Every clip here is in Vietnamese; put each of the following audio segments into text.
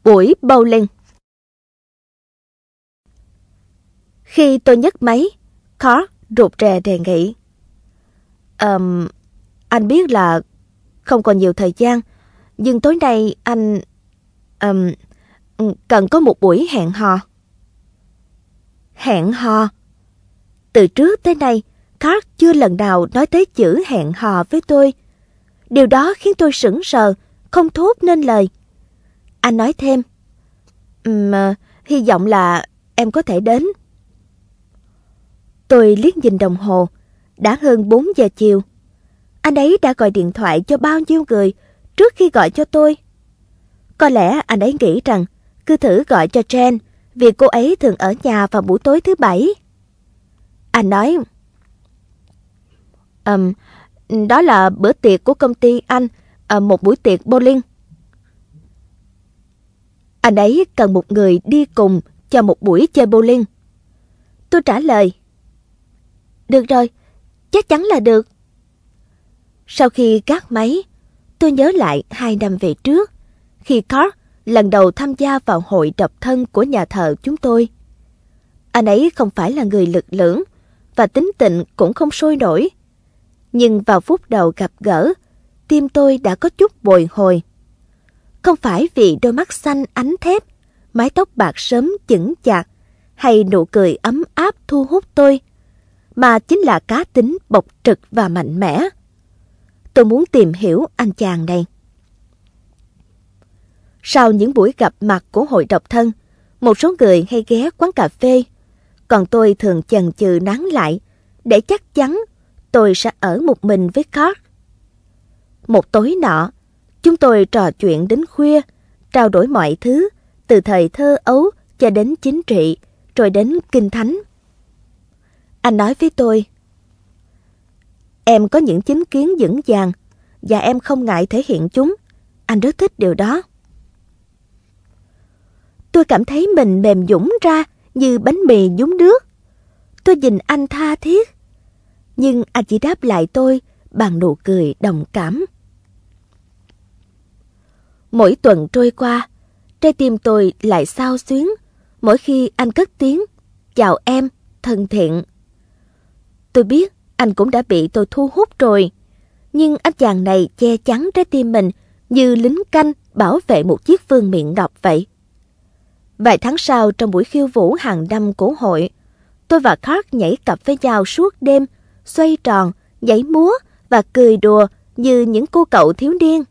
Buổi bowling. Khi tôi nhấc máy, Carl rụt rè đề nghị. Anh biết là không còn nhiều thời gian, nhưng tối nay anh cần có một buổi hẹn hò. Hẹn hò? Từ trước tới nay, Carl chưa lần nào nói tới chữ hẹn hò với tôi. Điều đó khiến tôi sững sờ, không thốt nên lời. Anh nói thêm, hy vọng là em có thể đến. Tôi liếc nhìn đồng hồ, đã hơn 4 giờ chiều. Anh ấy đã gọi điện thoại cho bao nhiêu người trước khi gọi cho tôi. Có lẽ anh ấy nghĩ rằng cứ thử gọi cho Jen, vì cô ấy thường ở nhà vào buổi tối thứ Bảy. Anh nói, đó là bữa tiệc của công ty anh, một buổi tiệc bowling. Anh ấy cần một người đi cùng cho một buổi chơi bowling. Tôi trả lời, được rồi, chắc chắn là được. Sau khi gác máy, tôi nhớ lại 2 năm về trước, khi Carl lần đầu tham gia vào hội độc thân của nhà thờ chúng tôi. Anh ấy không phải là người lực lưỡng, và tính tình cũng không sôi nổi. Nhưng vào phút đầu gặp gỡ, tim tôi đã có chút bồi hồi. Không phải vì đôi mắt xanh ánh thép, mái tóc bạc sớm chững chạc, hay nụ cười ấm áp thu hút tôi, mà chính là cá tính bộc trực và mạnh mẽ. Tôi muốn tìm hiểu anh chàng này. Sau những buổi gặp mặt của hội độc thân, một số người hay ghé quán cà phê, còn tôi thường chần chừ nán lại để chắc chắn tôi sẽ ở một mình với Carl. Một tối nọ, chúng tôi trò chuyện đến khuya, trao đổi mọi thứ, từ thời thơ ấu cho đến chính trị, rồi đến kinh thánh. Anh nói với tôi, em có những chính kiến vững vàng, và em không ngại thể hiện chúng. Anh rất thích điều đó. Tôi cảm thấy mình mềm nhũn ra như bánh mì nhúng nước. Tôi nhìn anh tha thiết, nhưng anh chỉ đáp lại tôi bằng nụ cười đồng cảm. Mỗi tuần trôi qua, trái tim tôi lại xao xuyến mỗi khi anh cất tiếng, chào em, thân thiện. Tôi biết anh cũng đã bị tôi thu hút rồi, nhưng anh chàng này che chắn trái tim mình như lính canh bảo vệ một chiếc vương miện ngọc vậy. Vài tháng sau, trong buổi khiêu vũ hàng năm của hội, tôi và Carl nhảy cặp với nhau suốt đêm, xoay tròn, nhảy múa và cười đùa như những cô cậu thiếu niên.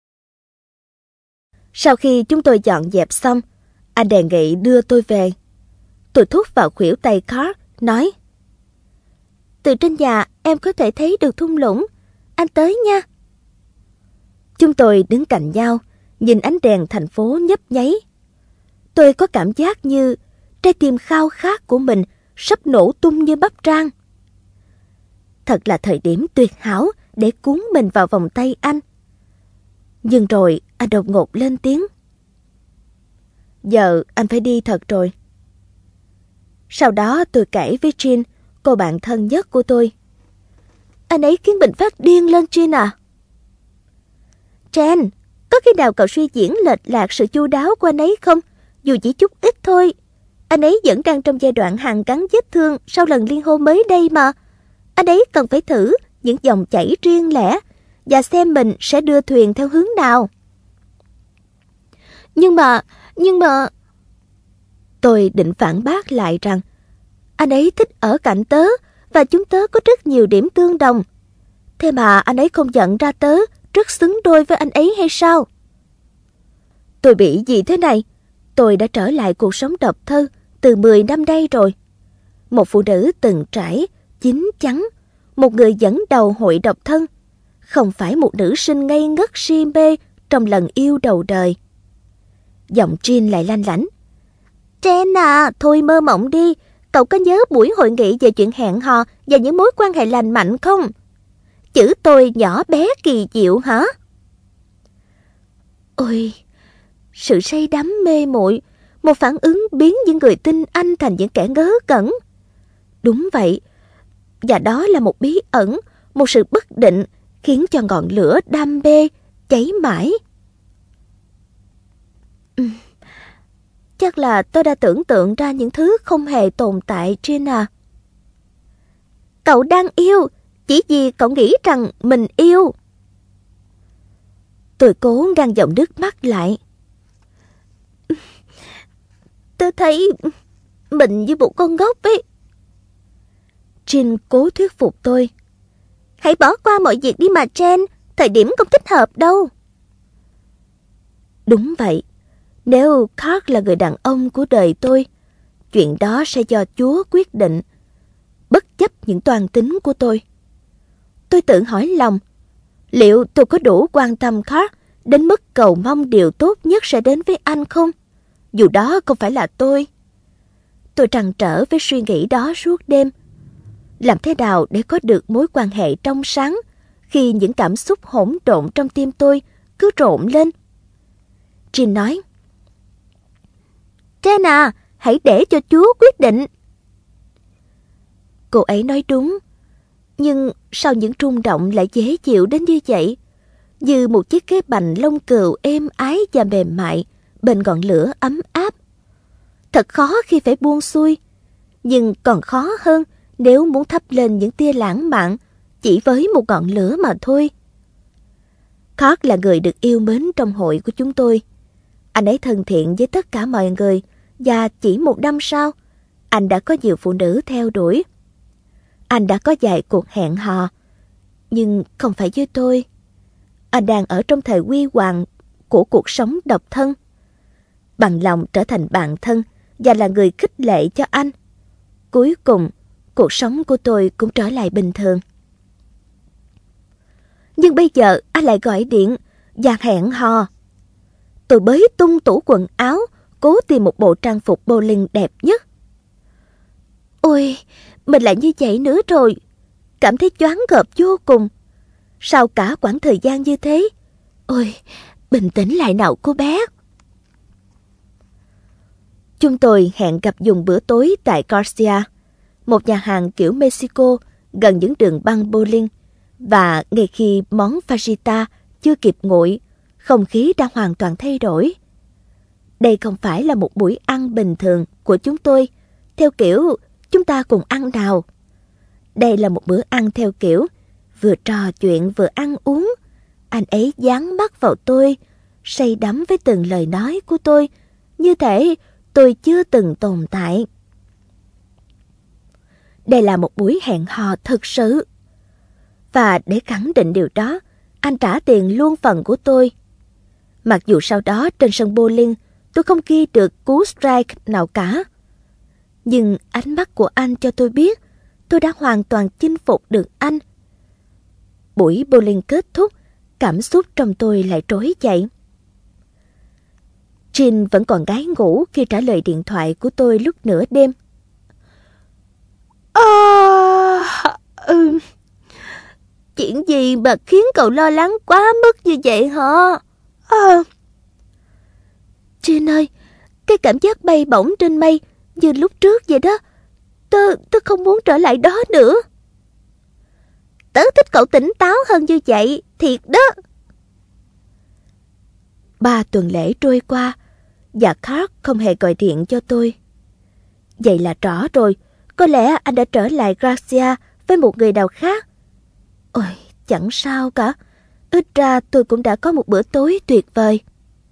Sau khi chúng tôi dọn dẹp xong, anh đề nghị đưa tôi về. Tôi thúc vào khuỷu tay Carl, nói, từ trên nhà em có thể thấy được thung lũng, anh tới nha. Chúng tôi đứng cạnh nhau, nhìn ánh đèn thành phố nhấp nháy. Tôi có cảm giác như trái tim khao khát của mình sắp nổ tung như bắp rang. Thật là thời điểm tuyệt hảo để cuốn mình vào vòng tay anh. Nhưng rồi anh đột ngột lên tiếng, giờ anh phải đi thật rồi. Sau đó tôi kể với Jean, cô bạn thân nhất của tôi. Anh ấy khiến mình phát điên lên, Jean à. Jen, có khi nào cậu suy diễn lệch lạc sự chu đáo của anh ấy không? Dù chỉ chút ít thôi. Anh ấy vẫn đang trong giai đoạn hàn gắn vết thương sau lần ly hôn mới đây mà. Anh ấy cần phải thử những dòng chảy riêng lẻ và xem mình sẽ đưa thuyền theo hướng nào. Nhưng mà... Tôi định phản bác lại rằng anh ấy thích ở cạnh tớ và chúng tớ có rất nhiều điểm tương đồng. Thế mà anh ấy không nhận ra tớ rất xứng đôi với anh ấy hay sao? Tôi bị gì thế này? Tôi đã trở lại cuộc sống độc thân từ 10 năm đây rồi. Một phụ nữ từng trải, chín chắn, một người dẫn đầu hội độc thân, không phải một nữ sinh ngây ngất si mê trong lần yêu đầu đời. Giọng Jean lại lanh lảnh. Jen à, thôi mơ mộng đi. Cậu có nhớ buổi hội nghị về chuyện hẹn hò và những mối quan hệ lành mạnh không? Chữ tôi nhỏ bé kỳ diệu hả? Ôi, sự say đắm mê muội, một phản ứng biến những người tin anh thành những kẻ ngớ ngẩn. Đúng vậy, và đó là một bí ẩn, một sự bất định khiến cho ngọn lửa đam mê cháy mãi. Chắc là tôi đã tưởng tượng ra những thứ không hề tồn tại, Jin à. Cậu đang yêu, chỉ vì cậu nghĩ rằng mình yêu. Tôi cố ngăn dòng nước mắt lại. Tôi thấy mình như một con ngốc ấy. Jin cố thuyết phục tôi. Hãy bỏ qua mọi việc đi mà Jen, thời điểm không thích hợp đâu. Đúng vậy, nếu Clark là người đàn ông của đời tôi, chuyện đó sẽ do Chúa quyết định, bất chấp những toan tính của tôi. Tôi tự hỏi lòng, liệu tôi có đủ quan tâm Clark đến mức cầu mong điều tốt nhất sẽ đến với anh không? Dù đó không phải là tôi. Tôi trăn trở với suy nghĩ đó suốt đêm. Làm thế nào để có được mối quan hệ trong sáng khi những cảm xúc hỗn độn trong tim tôi cứ rộn lên? Jin nói, Jen à, hãy để cho Chúa quyết định. Cô ấy nói đúng, nhưng sao những rung động lại dễ chịu đến như vậy? Như một chiếc ghế bành lông cừu êm ái và mềm mại bên ngọn lửa ấm áp. Thật khó khi phải buông xuôi, nhưng còn khó hơn nếu muốn thắp lên những tia lãng mạn chỉ với một ngọn lửa mà thôi. Clark là người được yêu mến trong hội của chúng tôi. Anh ấy thân thiện với tất cả mọi người, và chỉ 1 năm sau, anh đã có nhiều phụ nữ theo đuổi. Anh đã có vài cuộc hẹn hò, nhưng không phải với tôi. Anh đang ở trong thời huy hoàng của cuộc sống độc thân. Bằng lòng trở thành bạn thân và là người khích lệ cho anh. Cuối cùng, cuộc sống của tôi cũng trở lại bình thường. Nhưng bây giờ anh lại gọi điện và hẹn hò. Tôi bới tung tủ quần áo, cố tìm một bộ trang phục bowling đẹp nhất. Ôi, mình lại như vậy nữa rồi. Cảm thấy choáng ngợp vô cùng. Sau cả quãng thời gian như thế. Ôi, bình tĩnh lại nào cô bé. Chúng tôi hẹn gặp dùng bữa tối tại Garcia, một nhà hàng kiểu Mexico gần những đường băng bowling. Và ngay khi món fajita chưa kịp nguội, không khí đã hoàn toàn thay đổi. Đây không phải là một buổi ăn bình thường của chúng tôi, theo kiểu chúng ta cùng ăn nào. Đây là một bữa ăn theo kiểu vừa trò chuyện vừa ăn uống. Anh ấy dán mắt vào tôi, say đắm với từng lời nói của tôi, như thể tôi chưa từng tồn tại. Đây là một buổi hẹn hò thực sự. Và để khẳng định điều đó, anh trả tiền luôn phần của tôi. Mặc dù sau đó trên sân bowling tôi không ghi được cú strike nào cả. Nhưng ánh mắt của anh cho tôi biết tôi đã hoàn toàn chinh phục được anh. Buổi bowling kết thúc, cảm xúc trong tôi lại trỗi dậy. Jin vẫn còn gái ngủ khi trả lời điện thoại của tôi lúc nửa đêm. Chuyện gì mà khiến cậu lo lắng quá mức như vậy hả? Jin ơi, cái cảm giác bay bổng trên mây như lúc trước vậy đó. Tớ không muốn trở lại đó nữa. Tớ thích cậu tỉnh táo hơn như vậy, thiệt đó. 3 tuần lễ trôi qua, và Clark không hề gọi điện cho tôi. Vậy là rõ rồi, có lẽ anh đã trở lại Garcia với một người nào khác. Ôi, chẳng sao cả. Ít ra tôi cũng đã có một bữa tối tuyệt vời.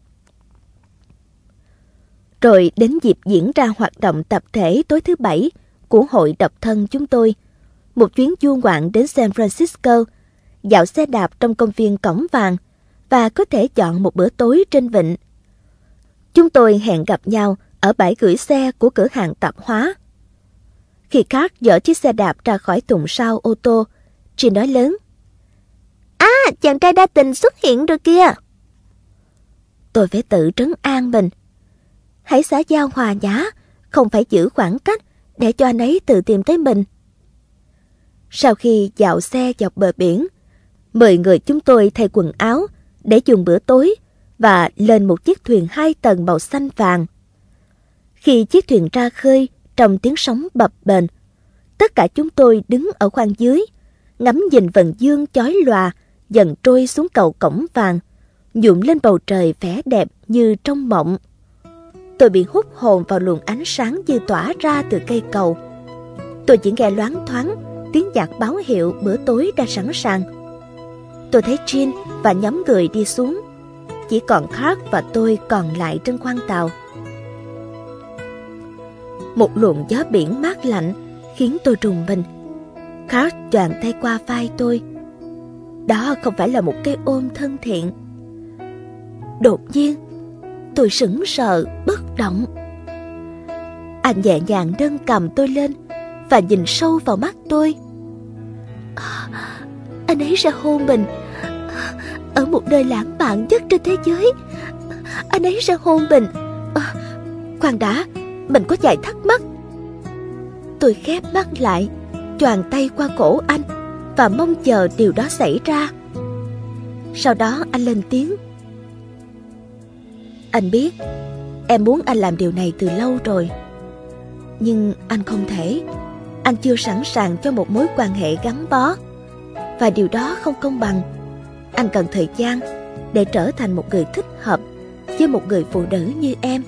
Rồi đến dịp diễn ra hoạt động tập thể tối thứ Bảy của hội độc thân chúng tôi, một chuyến du ngoạn đến San Francisco, dạo xe đạp trong công viên Cổng Vàng và có thể chọn một bữa tối trên vịnh. Chúng tôi hẹn gặp nhau ở bãi gửi xe của cửa hàng tạp hóa. Khi Clark dỡ chiếc xe đạp ra khỏi thùng sau ô tô, Jin nói lớn: chàng trai đa tình xuất hiện rồi kìa. Tôi phải tự trấn an mình. Hãy xã giao hòa nhã, không phải giữ khoảng cách để cho anh ấy tự tìm tới mình. Sau khi dạo xe dọc bờ biển, 10 người chúng tôi thay quần áo để dùng bữa tối và lên một chiếc thuyền 2 tầng màu xanh vàng. Khi chiếc thuyền ra khơi trong tiếng sóng bập bềnh, tất cả chúng tôi đứng ở khoang dưới, ngắm nhìn vầng dương chói lòa dần trôi xuống cầu Cổng Vàng, nhuộm lên bầu trời vẻ đẹp như trong mộng. Tôi bị hút hồn vào luồng ánh sáng như tỏa ra từ cây cầu. Tôi chỉ nghe loáng thoáng tiếng nhạc báo hiệu bữa tối đã sẵn sàng. Tôi thấy Jean và nhóm người đi xuống. Chỉ còn Clark và tôi còn lại trên khoang tàu. Một luồng gió biển mát lạnh khiến tôi rùng mình. Clark choàng tay qua vai tôi. Đó không phải là một cái ôm thân thiện. Đột nhiên, tôi sững sờ bất động. Anh nhẹ nhàng nâng cầm tôi lên và nhìn sâu vào mắt tôi. Anh ấy sẽ hôn mình ở một nơi lãng mạn nhất trên thế giới. Anh ấy sẽ hôn mình. Khoan đã, mình có vài thắc mắc. Tôi khép mắt lại, choàng tay qua cổ anh và mong chờ điều đó xảy ra. Sau đó anh lên tiếng. Anh biết em muốn anh làm điều này từ lâu rồi, nhưng anh không thể. Anh chưa sẵn sàng cho một mối quan hệ gắn bó, và điều đó không công bằng. Anh cần thời gian để trở thành một người thích hợp với một người phụ nữ như em.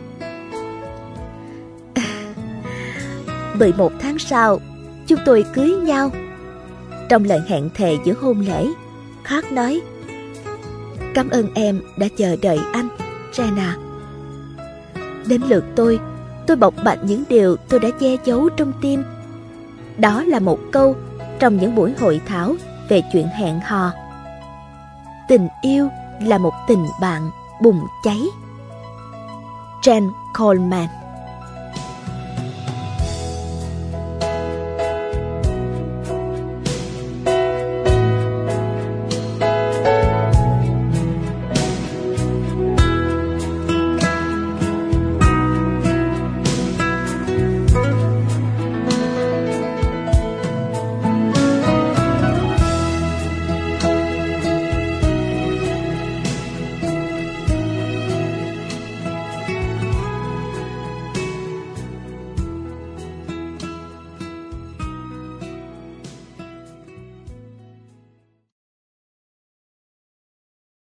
11 tháng sau, chúng tôi cưới nhau. Trong lời hẹn thề giữa hôn lễ, Clark nói: Cảm ơn em đã chờ đợi anh, Jenna. Đến lượt tôi bộc bạch những điều tôi đã che giấu trong tim. Đó là một câu trong những buổi hội thảo về chuyện hẹn hò. Tình yêu là một tình bạn bùng cháy. Jen Coleman.